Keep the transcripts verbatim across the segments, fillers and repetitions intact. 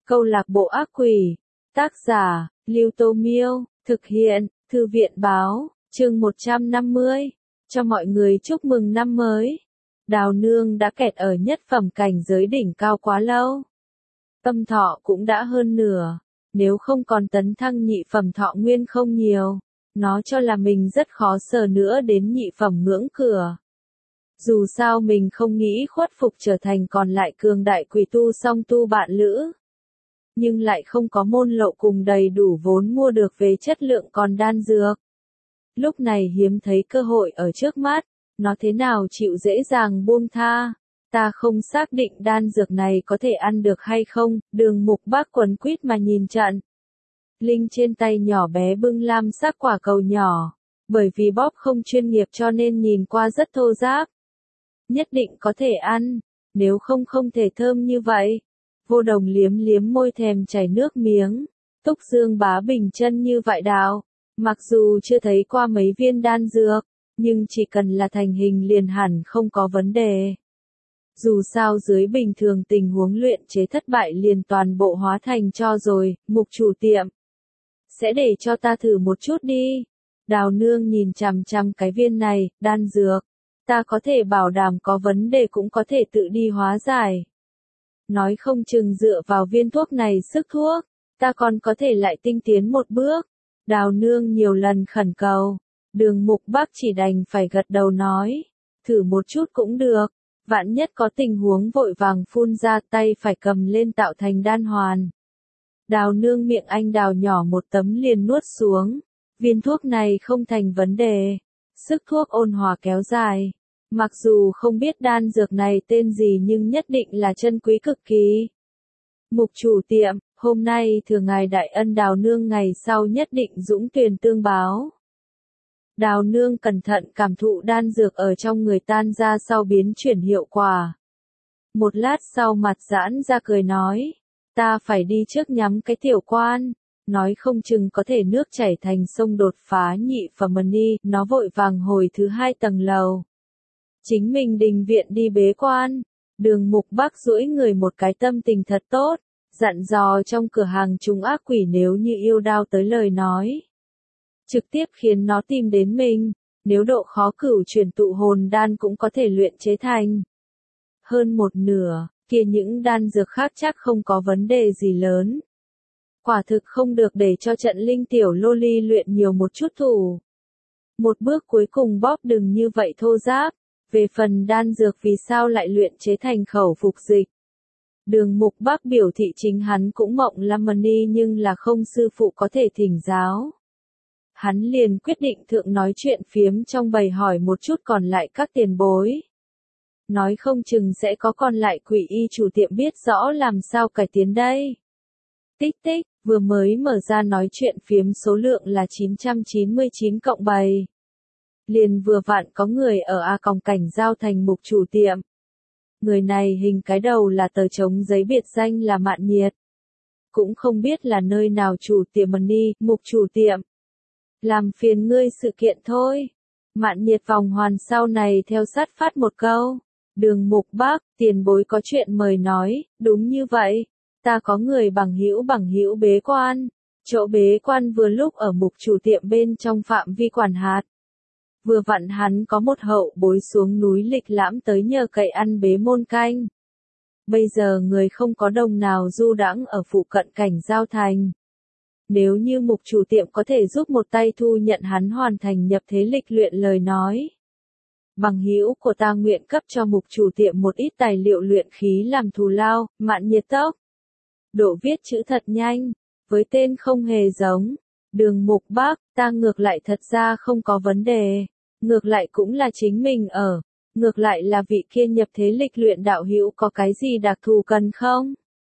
Câu lạc bộ ác quỷ. Tác giả, Lưu Tô Miêu. Thực hiện, Thư viện Báo. Chương một trăm năm mươi. Cho mọi người chúc mừng năm mới. Đào Nương đã kẹt ở nhất phẩm cảnh giới đỉnh cao quá lâu. Tâm thọ cũng đã hơn nửa. Nếu không còn tấn thăng nhị phẩm thọ nguyên không nhiều, nó cho là mình rất khó sờ nữa đến nhị phẩm ngưỡng cửa. Dù sao mình không nghĩ khuất phục trở thành còn lại cường đại quỷ tu song tu bạn lữ. Nhưng lại không có môn lộ cùng đầy đủ vốn mua được về chất lượng còn đan dược. Lúc này hiếm thấy cơ hội ở trước mắt, nó thế nào chịu dễ dàng buông tha. Ta không xác định đan dược này có thể ăn được hay không, Đường Mục Bác quấn quýt mà nhìn trận. Linh trên tay nhỏ bé bưng lam sắc quả cầu nhỏ, bởi vì bóp không chuyên nghiệp cho nên nhìn qua rất thô ráp. Nhất định có thể ăn, nếu không không thể thơm như vậy. Vô Đồng liếm liếm môi thèm chảy nước miếng. Túc Dương bá bình chân như vậy đào. Mặc dù chưa thấy qua mấy viên đan dược, nhưng chỉ cần là thành hình liền hẳn không có vấn đề. Dù sao dưới bình thường tình huống luyện chế thất bại liền toàn bộ hóa thành cho rồi, Mục chủ tiệm. Sẽ để cho ta thử một chút đi. Đào Nương nhìn chằm chằm cái viên này, đan dược. Ta có thể bảo đảm có vấn đề cũng có thể tự đi hóa giải. Nói không chừng dựa vào viên thuốc này sức thuốc, ta còn có thể lại tinh tiến một bước. Đào Nương nhiều lần khẩn cầu. Đường Mục Bác chỉ đành phải gật đầu nói. Thử một chút cũng được. Vạn nhất có tình huống vội vàng phun ra tay phải cầm lên tạo thành đan hoàn. Đào Nương miệng anh đào nhỏ một tấm liền nuốt xuống. Viên thuốc này không thành vấn đề. Sức thuốc ôn hòa kéo dài. Mặc dù không biết đan dược này tên gì nhưng nhất định là chân quý cực kỳ. Mục chủ tiệm, hôm nay thừa ngài đại ân Đào Nương ngày sau nhất định dũng tuyển tương báo. Đào Nương cẩn thận cảm thụ đan dược ở trong người tan ra sau biến chuyển hiệu quả. Một lát sau mặt giãn ra cười nói, ta phải đi trước nhắm cái tiểu quan, nói không chừng có thể nước chảy thành sông đột phá nhị phẩm ni, nó vội vàng hồi thứ hai tầng lầu. Chính mình đình viện đi bế quan, Đường Mục Bác duỗi người một cái tâm tình thật tốt, dặn dò trong cửa hàng chúng ác quỷ nếu như yêu đao tới lời nói. Trực tiếp khiến nó tìm đến mình, nếu độ khó cửu chuyển tụ hồn đan cũng có thể luyện chế thành. Hơn một nửa, kia những đan dược khác chắc không có vấn đề gì lớn. Quả thực không được để cho trận linh tiểu lô ly luyện nhiều một chút thủ. Một bước cuối cùng bóp đừng như vậy thô ráp. Về phần đan dược vì sao lại luyện chế thành khẩu phục dịch. Đường Mục Bác biểu thị chính hắn cũng mộng Lamani nhưng là không sư phụ có thể thỉnh giáo. Hắn liền quyết định thượng nói chuyện phiếm trong bầy hỏi một chút còn lại các tiền bối. Nói không chừng sẽ có còn lại quỷ y chủ tiệm biết rõ làm sao cải tiến đây. Tích tích, vừa mới mở ra nói chuyện phiếm số lượng là chín trăm chín mươi chín cộng bảy. Liền vừa vặn có người ở A Còng Cảnh giao thành Mục chủ tiệm. Người này hình cái đầu là tờ trống giấy biệt danh là Mạn Nhiệt. Cũng không biết là nơi nào chủ tiệm ni, Mục chủ tiệm. Làm phiền ngươi sự kiện thôi. Mạn Nhiệt vòng hoàn sau này theo sát phát một câu. Đường Mục Bác, tiền bối có chuyện mời nói, đúng như vậy. Ta có người bằng hữu bằng hữu bế quan. Chỗ bế quan vừa lúc ở Mục chủ tiệm bên trong phạm vi quản hạt. Vừa vặn hắn có một hậu bối xuống núi lịch lãm tới nhờ cậy ăn bế môn canh. Bây giờ người không có đồng nào du đãng ở phụ cận cảnh giao thành. Nếu như Mục chủ tiệm có thể giúp một tay thu nhận hắn hoàn thành nhập thế lịch luyện lời nói. Bằng hữu của ta nguyện cấp cho Mục chủ tiệm một ít tài liệu luyện khí làm thù lao, Mạn Nhiệt tốc. Độ viết chữ thật nhanh, với tên không hề giống. Đường Mục Bác, ta ngược lại thật ra không có vấn đề. Ngược lại cũng là chính mình ở. Ngược lại là vị kia nhập thế lịch luyện đạo hữu có cái gì đặc thù cần không?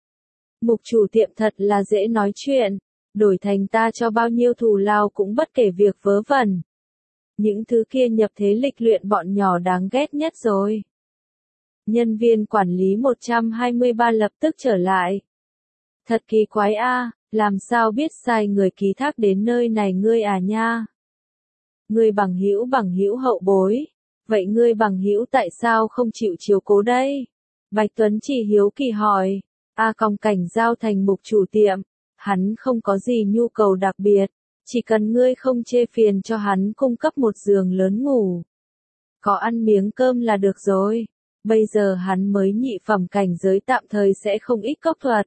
Mục chủ tiệm thật là dễ nói chuyện. Đổi thành ta cho bao nhiêu thù lao cũng bất kể việc vớ vẩn. Những thứ kia nhập thế lịch luyện bọn nhỏ đáng ghét nhất rồi. Nhân viên quản lý một trăm hai mươi ba lập tức trở lại. Thật kỳ quái a, làm sao biết sai người ký thác đến nơi này ngươi à nha. Ngươi bằng hữu bằng hữu hậu bối. Vậy ngươi bằng hữu tại sao không chịu chiếu cố đây? Bạch Tuấn chỉ hiếu kỳ hỏi. A Còng Cảnh giao thành mục chủ tiệm, hắn không có gì nhu cầu đặc biệt, chỉ cần ngươi không chê phiền cho hắn cung cấp một giường lớn ngủ. Có ăn miếng cơm là được rồi, bây giờ hắn mới nhị phẩm cảnh giới tạm thời sẽ không ít cốc thuật.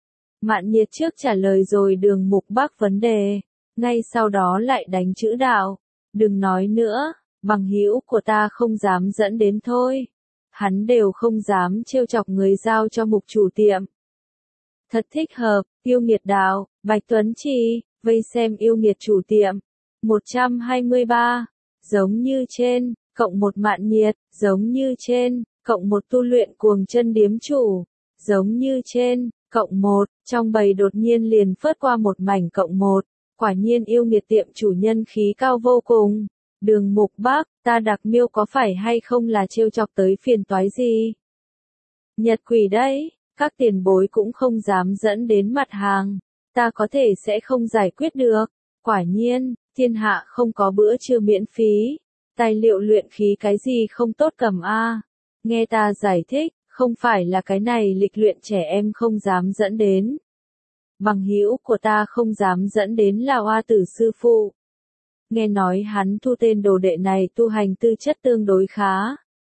Mạn Nhiệt trước trả lời rồi Đường Mục Bắc vấn đề, ngay sau đó lại đánh chữ đạo, đừng nói nữa, bằng hữu của ta không dám dẫn đến thôi. Hắn đều không dám trêu chọc người giao cho mục chủ tiệm. Thật thích hợp, yêu nghiệt đạo, Bạch Tuấn Trì, vây xem yêu nghiệt chủ tiệm. một trăm hai mươi ba, giống như trên, cộng một Mạn Nhiệt, giống như trên, cộng một tu luyện cuồng chân điếm chủ, giống như trên, cộng một, trong bầy đột nhiên liền phớt qua một mảnh cộng một, quả nhiên yêu nghiệt tiệm chủ nhân khí cao vô cùng. Đường Mục Bắc, ta đặc miêu có phải hay không là trêu chọc tới phiền toái gì? Nhật quỷ đấy, các tiền bối cũng không dám dẫn đến mặt hàng, ta có thể sẽ không giải quyết được. Quả nhiên, thiên hạ không có bữa trưa miễn phí, tài liệu luyện khí cái gì không tốt cầm a. Nghe ta giải thích, không phải là cái này lịch luyện trẻ em không dám dẫn đến. Bằng hữu của ta không dám dẫn đến là Hoa Tử sư phụ. Nghe nói hắn thu tên đồ đệ này tu hành tư chất tương đối khá.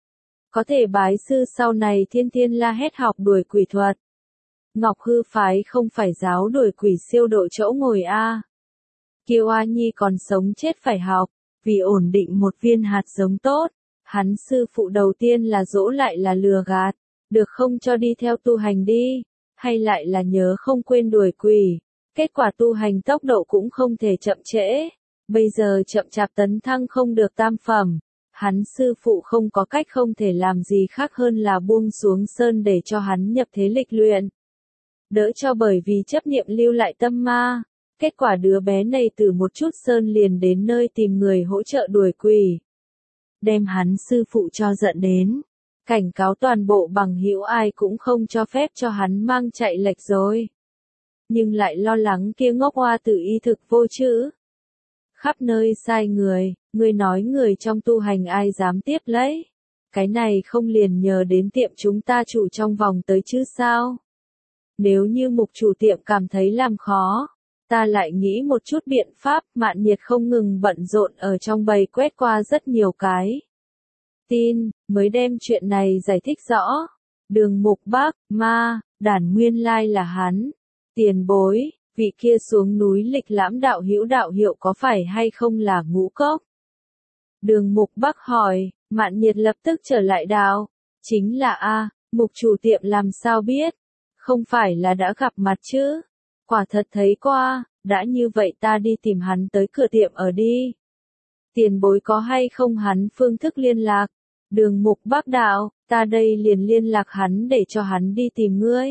Có thể bái sư sau này thiên thiên la hét học đuổi quỷ thuật. Ngọc Hư phái không phải giáo đuổi quỷ siêu độ chỗ ngồi a. Kiều A Nhi còn sống chết phải học, vì ổn định một viên hạt giống tốt. Hắn sư phụ đầu tiên là dỗ lại là lừa gạt, được không cho đi theo tu hành đi, hay lại là nhớ không quên đuổi quỷ. Kết quả tu hành tốc độ cũng không thể chậm trễ. Bây giờ chậm chạp tấn thăng không được tam phẩm, hắn sư phụ không có cách không thể làm gì khác hơn là buông xuống sơn để cho hắn nhập thế lịch luyện. Đỡ cho bởi vì chấp niệm lưu lại tâm ma, kết quả đứa bé này từ một chút sơn liền đến nơi tìm người hỗ trợ đuổi quỷ. Đem hắn sư phụ cho giận đến, cảnh cáo toàn bộ bằng hữu ai cũng không cho phép cho hắn mang chạy lệch rồi. Nhưng lại lo lắng kia ngốc Hoa Tử y thực vô chữ. Khắp nơi sai người, người nói người trong tu hành ai dám tiếp lấy. Cái này không liền nhờ đến tiệm chúng ta chủ trong vòng tới chứ sao? Nếu như mục chủ tiệm cảm thấy làm khó, ta lại nghĩ một chút biện pháp. Mạn Nhiệt không ngừng bận rộn ở trong bầy quét qua rất nhiều cái tin, mới đem chuyện này giải thích rõ. Đường Mục Bắc, ma, đản nguyên lai là hắn. Tiền bối, vị kia xuống núi lịch lãm đạo hữu đạo hiệu có phải hay không là Ngũ Cốc? Đường Mục Bắc hỏi, Mạn Nhiệt lập tức trở lại đạo. Chính là a, mục chủ tiệm làm sao biết? Không phải là đã gặp mặt chứ? Quả thật thấy qua, đã như vậy ta đi tìm hắn tới cửa tiệm ở đi. Tiền bối có hay không hắn phương thức liên lạc? Đường Mục Bắc đạo, ta đây liền liên lạc hắn để cho hắn đi tìm ngươi.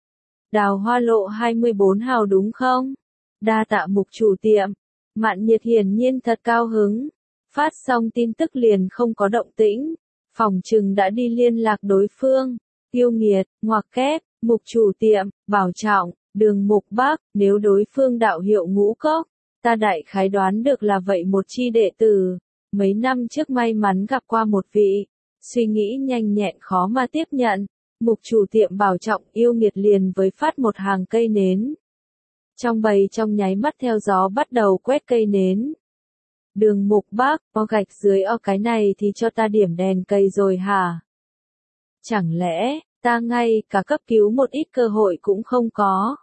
Đào Hoa lộ hai mươi bốn hào đúng không? Đa tạ mục chủ tiệm. Mạn Nhiệt hiển nhiên thật cao hứng. Phát xong tin tức liền không có động tĩnh. Phòng trừng đã đi liên lạc đối phương. Yêu nghiệt, ngoặc kép, mục chủ tiệm, bảo trọng, Đường Mục Bắc, nếu đối phương đạo hiệu Ngũ Cốc, ta đại khái đoán được là vậy một chi đệ tử. Mấy năm trước may mắn gặp qua một vị, suy nghĩ nhanh nhẹn khó mà tiếp nhận. Mục chủ tiệm bảo trọng, yêu nghiệt liền với phát một hàng cây nến. Trong bầy trong nháy mắt theo gió bắt đầu quét cây nến. Đường Mục Bắc, o gạch dưới o cái này thì cho ta điểm đèn cây rồi hả? Chẳng lẽ, ta ngay cả cấp cứu một ít cơ hội cũng không có?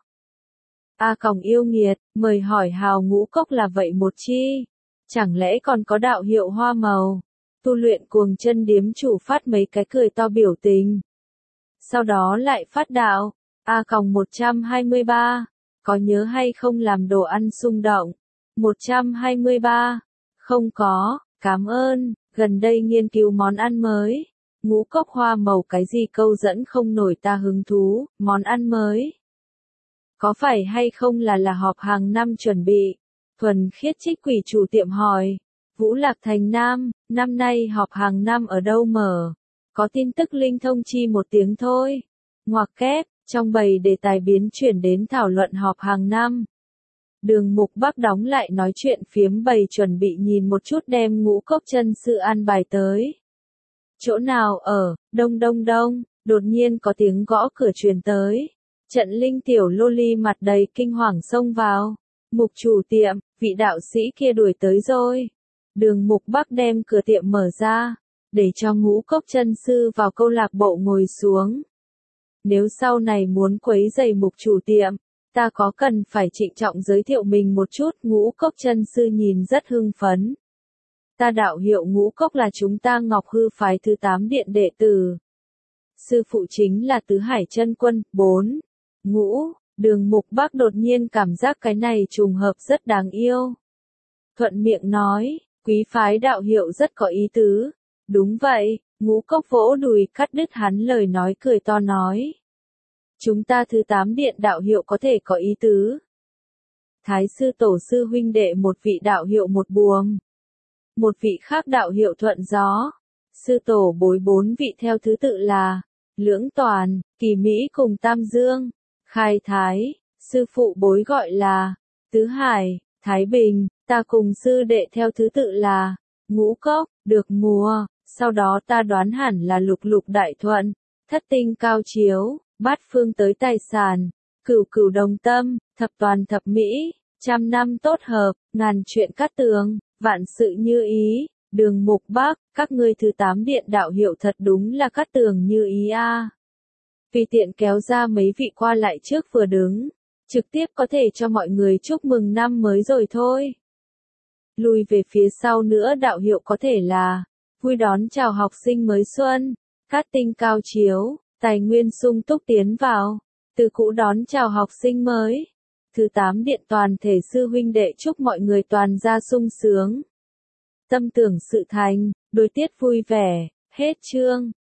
A Còng yêu nghiệt, mời hỏi hào Ngũ Cốc là vậy một chi? Chẳng lẽ còn có đạo hiệu Hoa Màu? Tu luyện cuồng chân điếm chủ phát mấy cái cười to biểu tình. Sau đó lại phát đạo, A Còng một trăm hai mươi ba, có nhớ hay không làm đồ ăn xung động? một trăm hai mươi ba, không có, cảm ơn, gần đây nghiên cứu món ăn mới. Ngũ Cốc Hoa Màu cái gì câu dẫn không nổi ta hứng thú, món ăn mới. Có phải hay không là là họp hàng năm chuẩn bị? Thuần khiết trích quỷ chủ tiệm hỏi. Vũ Lạc Thành Nam, năm nay họp hàng năm ở đâu mở? Có tin tức linh thông chi một tiếng thôi. Ngoặc kép, trong bầy đề tài biến chuyển đến thảo luận họp hàng năm. Đường Mục Bắc đóng lại nói chuyện phiếm bầy chuẩn bị nhìn một chút đem Ngũ Cốc chân sư an bài tới. Chỗ nào ở, đông đông đông, đột nhiên có tiếng gõ cửa truyền tới. Trận Linh tiểu loli mặt đầy kinh hoàng xông vào. Mục chủ tiệm, vị đạo sĩ kia đuổi tới rồi. Đường Mục Bắc đem cửa tiệm mở ra, để cho Ngũ Cốc chân sư vào câu lạc bộ ngồi xuống. Nếu sau này muốn quấy rầy Mục chủ tiệm, ta có cần phải trịnh trọng giới thiệu mình một chút. Ngũ Cốc chân sư nhìn rất hưng phấn. Ta đạo hiệu Ngũ Cốc là chúng ta Ngọc Hư phái thứ tám điện đệ tử. Sư phụ chính là Tứ Hải Chân Quân. Bốn. Ngũ, Đường Mục Bắc đột nhiên cảm giác cái này trùng hợp rất đáng yêu. Thuận miệng nói, quý phái đạo hiệu rất có ý tứ. Đúng vậy, Ngũ Cốc vỗ đùi cắt đứt hắn lời nói, cười to nói. Chúng ta thứ tám điện đạo hiệu có thể có ý tứ. Thái sư tổ sư huynh đệ một vị đạo hiệu một buồm. Một vị khác đạo hiệu thuận gió. Sư tổ bối bốn vị theo thứ tự là Lưỡng Toàn, Kỳ Mỹ cùng Tam Dương. Khai Thái, sư phụ bối gọi là Tứ Hải, Thái Bình. Ta cùng sư đệ theo thứ tự là Ngũ Cốc, Được Mùa. Sau đó ta đoán hẳn là Lục Lục Đại Thuận, Thất Tinh Cao Chiếu, Bát Phương Tới Tài Sản, Cửu Cửu Đồng Tâm, Thập Toàn Thập Mỹ, Trăm Năm Tốt Hợp, Ngàn Chuyện Cát Tường, Vạn Sự Như Ý. Đường Mục Bắc, các ngươi thứ tám điện đạo hiệu thật đúng là Cát Tường Như Ý a. À. Vì tiện kéo ra mấy vị qua lại trước vừa đứng, trực tiếp có thể cho mọi người chúc mừng năm mới rồi thôi. Lùi về phía sau nữa đạo hiệu có thể là vui đón chào học sinh mới xuân, Cát Tinh Cao Chiếu, tài nguyên sung túc tiến vào, từ cũ đón chào học sinh mới. Thứ tám điện toàn thể sư huynh đệ chúc mọi người toàn gia sung sướng. Tâm tưởng sự thành, đối tiết vui vẻ, hết chương.